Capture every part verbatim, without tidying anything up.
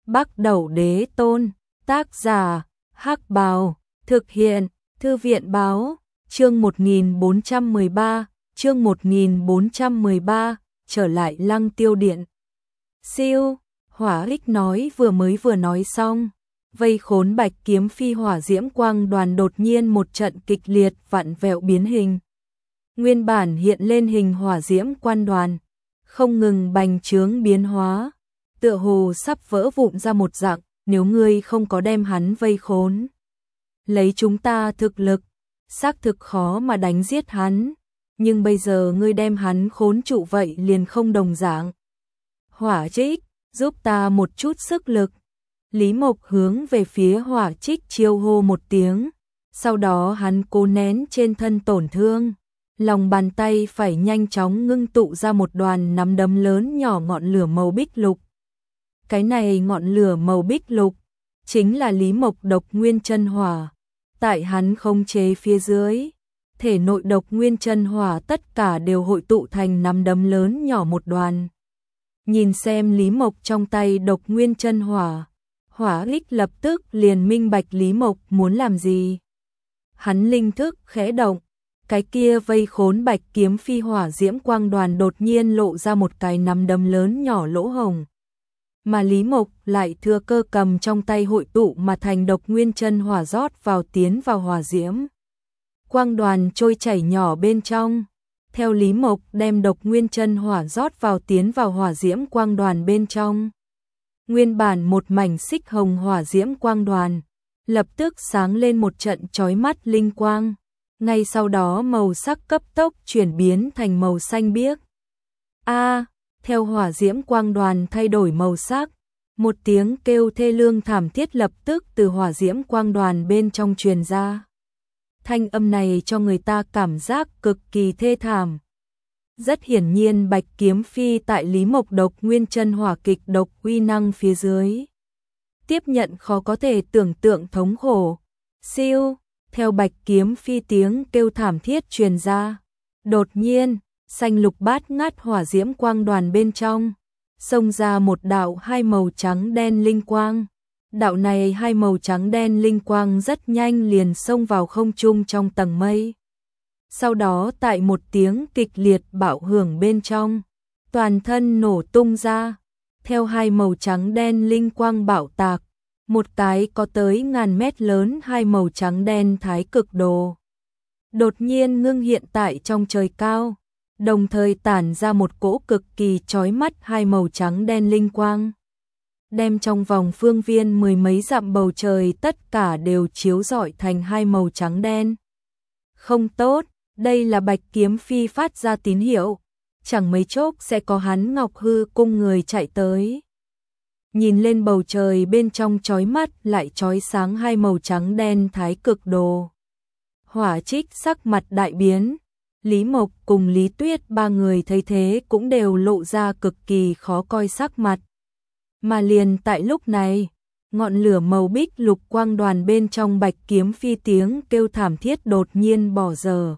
Bắc Đẩu Đế Tôn, tác giả, Hắc Bào, thực hiện, Thư viện báo, chương một nghìn bốn trăm mười ba, chương một nghìn bốn trăm mười ba, trở lại Lăng Tiêu Điện. Siêu, Hỏa Ích nói vừa mới vừa nói xong, vây khốn Bạch Kiếm Phi hỏa diễm quang đoàn đột nhiên một trận kịch liệt vặn vẹo biến hình. Nguyên bản hiện lên hình hỏa diễm quan đoàn, không ngừng bành trướng biến hóa, tựa hồ sắp vỡ vụn ra một dạng, nếu ngươi không có đem hắn vây khốn. Lấy chúng ta thực lực, xác thực khó mà đánh giết hắn, nhưng bây giờ ngươi đem hắn khốn trụ vậy liền không đồng dạng. Hỏa Trích, giúp ta một chút sức lực. Lý Mộc hướng về phía Hỏa Trích chiêu hô một tiếng, sau đó hắn cố nén trên thân tổn thương, lòng bàn tay phải nhanh chóng ngưng tụ ra một đoàn nắm đấm lớn nhỏ ngọn lửa màu bích lục. Cái này ngọn lửa màu bích lục chính là Lý Mộc độc nguyên chân hỏa. Tại hắn khống chế phía dưới, thể nội độc nguyên chân hỏa tất cả đều hội tụ thành nắm đấm lớn nhỏ một đoàn. Nhìn xem Lý Mộc trong tay độc nguyên chân hỏa, Hỏa Ích lập tức liền minh bạch Lý Mộc muốn làm gì. Hắn linh thức khẽ động, cái kia vây khốn Bạch Kiếm Phi hỏa diễm quang đoàn đột nhiên lộ ra một cái nắm đấm lớn nhỏ lỗ hổng. Mà Lý Mộc lại thừa cơ cầm trong tay hội tụ mà thành độc nguyên chân hỏa rót vào tiến vào hỏa diễm quang đoàn trôi chảy nhỏ bên trong. Theo Lý Mộc đem độc nguyên chân hỏa rót vào tiến vào hỏa diễm quang đoàn bên trong, nguyên bản một mảnh xích hồng hỏa diễm quang đoàn lập tức sáng lên một trận chói mắt linh quang, ngay sau đó màu sắc cấp tốc chuyển biến thành màu xanh biếc. A, theo hỏa diễm quang đoàn thay đổi màu sắc, một tiếng kêu thê lương thảm thiết lập tức từ hỏa diễm quang đoàn bên trong truyền ra. Thanh âm này cho người ta cảm giác cực kỳ thê thảm. Rất hiển nhiên Bạch Kiếm Phi tại Lý Mộc độc nguyên chân hỏa kịch độc uy năng phía dưới, tiếp nhận khó có thể tưởng tượng thống khổ. Siêu, theo Bạch Kiếm Phi tiếng kêu thảm thiết truyền ra, đột nhiên, xanh lục bát ngát hỏa diễm quang đoàn bên trong, xông ra một đạo hai màu trắng đen linh quang. Đạo này hai màu trắng đen linh quang rất nhanh liền xông vào không trung trong tầng mây. Sau đó tại một tiếng kịch liệt bạo hưởng bên trong, toàn thân nổ tung ra. Theo hai màu trắng đen linh quang bạo tạc, một cái có tới ngàn mét lớn hai màu trắng đen thái cực đồ đột nhiên ngưng hiện tại trong trời cao, đồng thời tản ra một cỗ cực kỳ chói mắt hai màu trắng đen linh quang, đem trong vòng phương viên mười mấy dặm bầu trời tất cả đều chiếu rọi thành hai màu trắng đen. Không tốt, đây là Bạch Kiếm Phi phát ra tín hiệu, chẳng mấy chốc sẽ có hắn Ngọc Hư cung người chạy tới. Nhìn lên bầu trời bên trong chói mắt lại chói sáng hai màu trắng đen thái cực đồ, Hỏa Trích sắc mặt đại biến. Lý Mộc cùng Lý Tuyết ba người thấy thế cũng đều lộ ra cực kỳ khó coi sắc mặt. Mà liền tại lúc này, ngọn lửa màu bích lục quang đoàn bên trong Bạch Kiếm Phi tiếng kêu thảm thiết đột nhiên bỏ dở.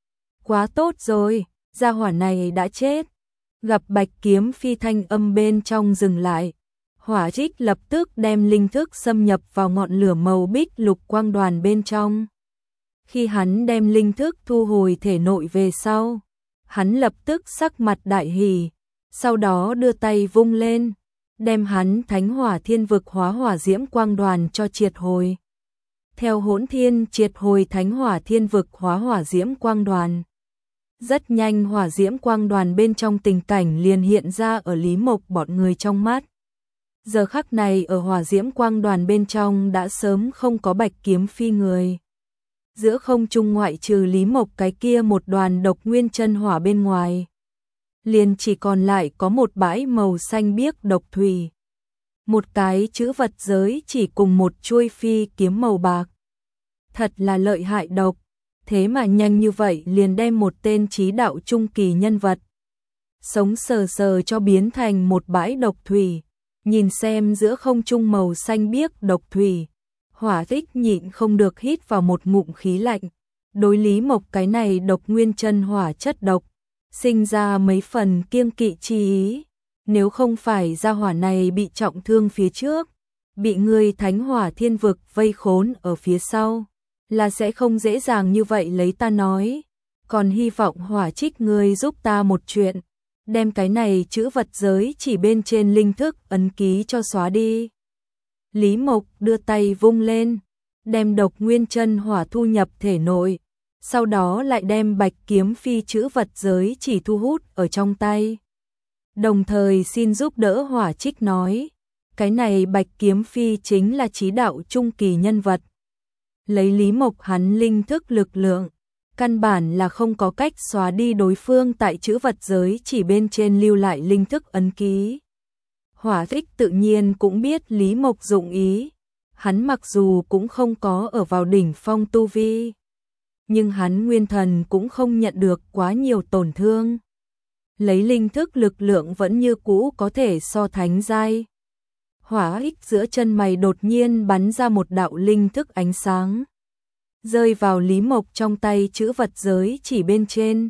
Quá tốt rồi, gia hỏa này đã chết. Gặp Bạch Kiếm Phi thanh âm bên trong dừng lại, Hỏa Trích lập tức đem linh thức xâm nhập vào ngọn lửa màu bích lục quang đoàn bên trong. Khi hắn đem linh thức thu hồi thể nội về sau, hắn lập tức sắc mặt đại hỉ, sau đó đưa tay vung lên, đem hắn Thánh Hỏa Thiên Vực hóa hỏa diễm quang đoàn cho triệt hồi. Theo Hỗn Thiên triệt hồi Thánh Hỏa Thiên Vực hóa hỏa diễm quang đoàn, rất nhanh hỏa diễm quang đoàn bên trong tình cảnh liền hiện ra ở Lý Mộc bọn người trong mắt. Giờ khắc này ở hỏa diễm quang đoàn bên trong đã sớm không có Bạch Kiếm Phi người. Giữa không trung ngoại trừ Lý Mộc cái kia một đoàn độc nguyên chân hỏa bên ngoài, liền chỉ còn lại có một bãi màu xanh biếc độc thủy, một cái chữ vật giới chỉ cùng một chuôi phi kiếm màu bạc. Thật là lợi hại độc, thế mà nhanh như vậy liền đem một tên chí đạo trung kỳ nhân vật sống sờ sờ cho biến thành một bãi độc thủy. Nhìn xem giữa không trung màu xanh biếc độc thủy, Hỏa Trích nhịn không được hít vào một ngụm khí lạnh. Đối Lý Mộc cái này độc nguyên chân hỏa chất độc, sinh ra mấy phần kiêng kỵ chi ý. Nếu không phải gia hỏa này bị trọng thương phía trước, bị ngươi Thánh Hỏa Thiên Vực vây khốn ở phía sau, là sẽ không dễ dàng như vậy lấy ta nói, còn hy vọng Hỏa Trích ngươi giúp ta một chuyện, đem cái này chữ vật giới chỉ bên trên linh thức ấn ký cho xóa đi. Lý Mộc đưa tay vung lên, đem độc nguyên chân hỏa thu nhập thể nội, sau đó lại đem bạch kiếm phi chữ vật giới chỉ thu hút ở trong tay. Đồng thời xin giúp đỡ Hỏa Trích nói, cái này bạch kiếm phi chính là chí đạo trung kỳ nhân vật. Lấy Lý Mộc hắn linh thức lực lượng, căn bản là không có cách xóa đi đối phương tại chữ vật giới chỉ bên trên lưu lại linh thức ấn ký. Hỏa Trích tự nhiên cũng biết Lý Mộc dụng ý, hắn mặc dù cũng không có ở vào đỉnh phong tu vi, nhưng hắn nguyên thần cũng không nhận được quá nhiều tổn thương. Lấy linh thức lực lượng vẫn như cũ có thể so thánh giai. Hỏa Trích giữa chân mày đột nhiên bắn ra một đạo linh thức ánh sáng, rơi vào Lý Mộc trong tay chữ vật giới chỉ bên trên,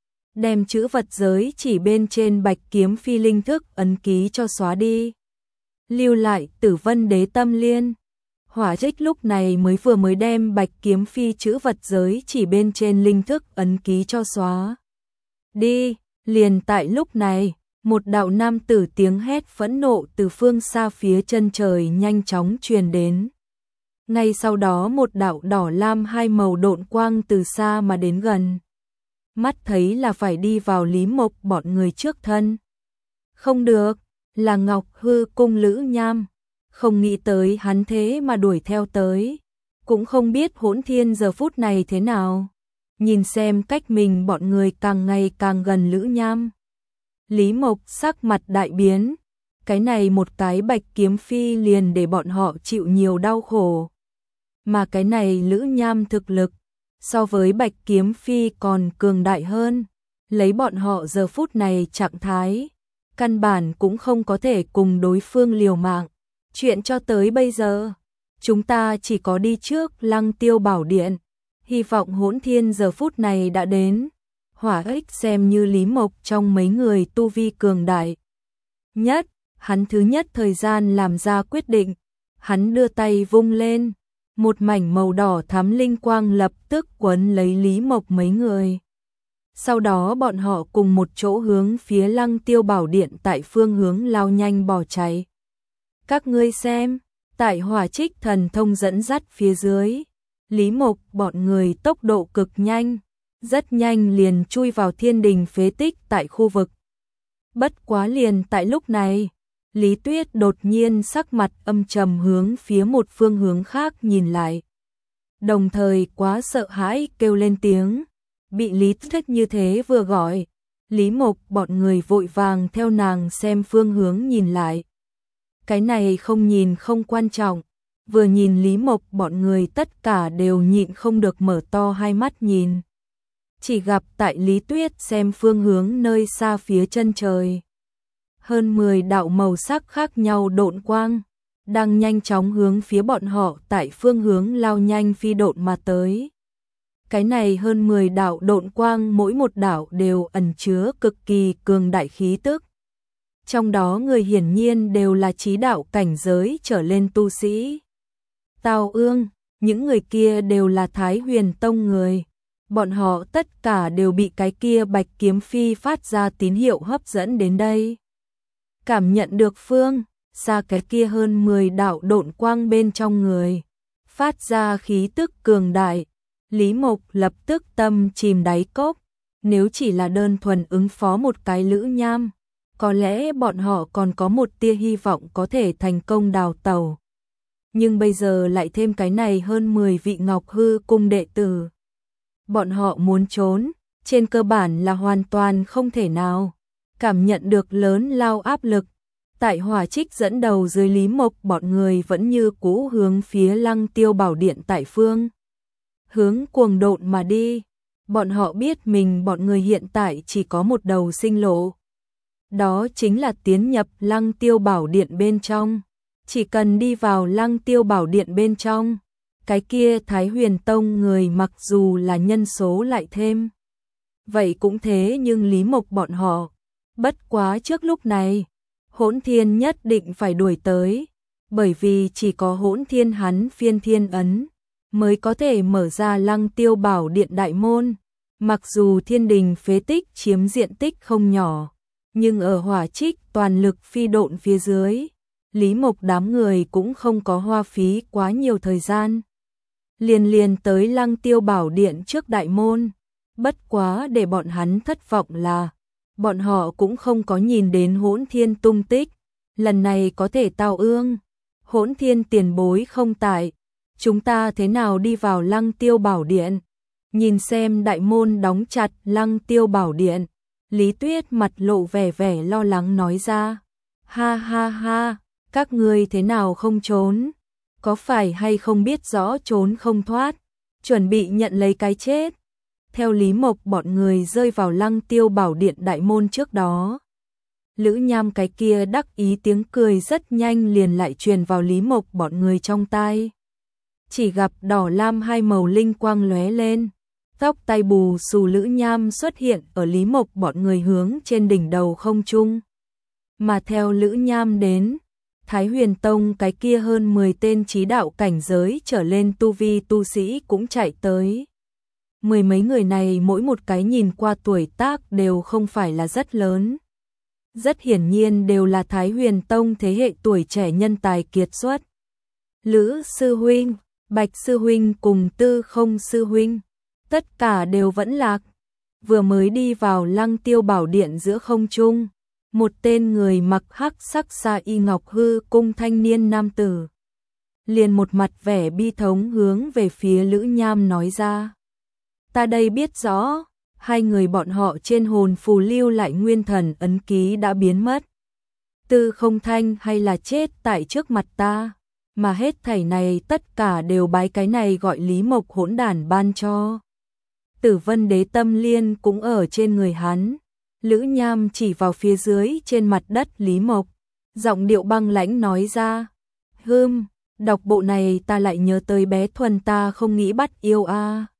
đem chữ vật giới chỉ bên trên bạch kiếm phi linh thức ấn ký cho xóa đi, lưu lại Tử Vân Đế Tâm Liên. Hỏa Trích lúc này mới vừa mới đem bạch kiếm phi chữ vật giới chỉ bên trên linh thức ấn ký cho xóa đi. Liền tại lúc này, một đạo nam tử tiếng hét phẫn nộ từ phương xa phía chân trời nhanh chóng truyền đến. Ngay sau đó một đạo đỏ lam hai màu độn quang từ xa mà đến gần. Mắt thấy là phải đi vào Lý Mộc bọn người trước thân. Không được, là Ngọc Hư Cung Lữ Nham. Không nghĩ tới hắn thế mà đuổi theo tới. Cũng không biết Hỗn Thiên giờ phút này thế nào. Nhìn xem cách mình bọn người càng ngày càng gần Lữ Nham. Lý Mộc sắc mặt đại biến. Cái này một cái bạch kiếm phi liền để bọn họ chịu nhiều đau khổ. Mà cái này Lữ Nham thực lực, so với bạch kiếm phi còn cường đại hơn. Lấy bọn họ giờ phút này trạng thái, căn bản cũng không có thể cùng đối phương liều mạng. Chuyện cho tới bây giờ, chúng ta chỉ có đi trước Lăng Tiêu Bảo Điện. Hy vọng Hỗn Thiên giờ phút này đã đến. Hỏa Trích xem như Lý Mộc trong mấy người tu vi cường đại nhất, hắn thứ nhất thời gian làm ra quyết định. Hắn đưa tay vung lên, một mảnh màu đỏ thắm linh quang lập tức quấn lấy Lý Mộc mấy người. Sau đó bọn họ cùng một chỗ hướng phía Lăng Tiêu Bảo Điện tại phương hướng lao nhanh bỏ chạy. Các ngươi xem, tại Hỏa Trích thần thông dẫn dắt phía dưới, Lý Mộc bọn người tốc độ cực nhanh, rất nhanh liền chui vào thiên đình phế tích tại khu vực. Bất quá liền tại lúc này, Lý Tuyết đột nhiên sắc mặt âm trầm hướng phía một phương hướng khác nhìn lại. Đồng thời quá sợ hãi kêu lên tiếng, bị Lý Tuyết như thế vừa gọi, Lý Mộc bọn người vội vàng theo nàng xem phương hướng nhìn lại. Cái này không nhìn không quan trọng, vừa nhìn Lý Mộc bọn người tất cả đều nhịn không được mở to hai mắt nhìn. Chỉ gặp tại Lý Tuyết xem phương hướng nơi xa phía chân trời. Hơn mười đạo màu sắc khác nhau độn quang, đang nhanh chóng hướng phía bọn họ tại phương hướng lao nhanh phi độn mà tới. Cái này hơn mười đạo độn quang mỗi một đạo đều ẩn chứa cực kỳ cường đại khí tức. Trong đó người hiển nhiên đều là chí đạo cảnh giới trở lên tu sĩ. Tào Ương, những người kia đều là Thái Huyền Tông người. Bọn họ tất cả đều bị cái kia bạch kiếm phi phát ra tín hiệu hấp dẫn đến đây. Cảm nhận được phương, xa cái kia hơn mười đạo độn quang bên trong người. Phát ra khí tức cường đại. Lý Mộc lập tức tâm chìm đáy cốc. Nếu chỉ là đơn thuần ứng phó một cái Lữ Nham, có lẽ bọn họ còn có một tia hy vọng có thể thành công đào tẩu. Nhưng bây giờ lại thêm cái này hơn mười vị Ngọc Hư Cung đệ tử. Bọn họ muốn trốn, trên cơ bản là hoàn toàn không thể nào. Cảm nhận được lớn lao áp lực, tại Hỏa Trích dẫn đầu dưới Lý Mộc bọn người vẫn như cũ hướng phía Lăng Tiêu Bảo Điện tại phương. Hướng cuồng độn mà đi, bọn họ biết mình bọn người hiện tại chỉ có một đầu sinh lộ. Đó chính là tiến nhập Lăng Tiêu Bảo Điện bên trong. Chỉ cần đi vào Lăng Tiêu Bảo Điện bên trong, cái kia Thái Huyền Tông người mặc dù là nhân số lại thêm. Vậy cũng thế nhưng Lý Mộc bọn họ, bất quá trước lúc này, Hỗn Thiên nhất định phải đuổi tới. bởi vì chỉ có Hỗn Thiên hắn phiên thiên ấn mới có thể mở ra Lăng Tiêu Bảo Điện đại môn. Mặc dù thiên đình phế tích chiếm diện tích không nhỏ, nhưng ở hỏa trích toàn lực phi độn phía dưới, Lý Mộc đám người cũng không có hoa phí quá nhiều thời gian. Liền liền tới Lăng Tiêu Bảo Điện trước đại môn, bất quá để bọn hắn thất vọng là, bọn họ cũng không có nhìn đến Hỗn Thiên tung tích, lần này có thể tao ương. Hỗn Thiên tiền bối không tại, chúng ta thế nào đi vào Lăng Tiêu Bảo Điện? Nhìn xem đại môn đóng chặt Lăng Tiêu Bảo Điện, Lý Tuyết mặt lộ vẻ vẻ lo lắng nói ra. Ha ha ha, các ngươi thế nào không trốn? Có phải hay không biết rõ trốn không thoát, chuẩn bị nhận lấy cái chết? Theo Lý Mộc bọn người rơi vào Lăng Tiêu Bảo Điện đại môn trước đó, Lữ Nham cái kia đắc ý tiếng cười rất nhanh liền lại truyền vào Lý Mộc bọn người trong tai. Chỉ gặp đỏ lam hai màu linh quang lóe lên, tóc tai bù xù Lữ Nham xuất hiện ở Lý Mộc bọn người hướng trên đỉnh đầu không trung. Mà theo Lữ Nham đến, Thái Huyền Tông cái kia hơn mười tên chí đạo cảnh giới trở lên tu vi tu sĩ cũng chạy tới. Mười mấy người này mỗi một cái nhìn qua tuổi tác đều không phải là rất lớn. Rất hiển nhiên đều là Thái Huyền Tông thế hệ tuổi trẻ nhân tài kiệt xuất. Lữ sư huynh, Bạch sư huynh cùng Tư Không sư huynh, tất cả đều vẫn lạc. Vừa mới đi vào Lăng Tiêu Bảo Điện giữa không trung, một tên người mặc hắc sắc sa y ngọc hư cung thanh niên nam tử liền một mặt vẻ bi thống hướng về phía Lữ Nham nói ra. Ta đây biết rõ, hai người bọn họ trên hồn phù lưu lại nguyên thần ấn ký đã biến mất. Tư Không Thanh hay là chết tại trước mặt ta, mà hết thảy này tất cả đều bái cái này gọi Lý Mộc hỗn đản ban cho. Tử Vân Đế tâm liên cũng ở trên người hắn. Lữ Nham chỉ vào phía dưới trên mặt đất Lý Mộc, giọng điệu băng lãnh nói ra. Hừm, đọc bộ này ta lại nhớ tới bé Thuần ta không nghĩ bắt yêu a.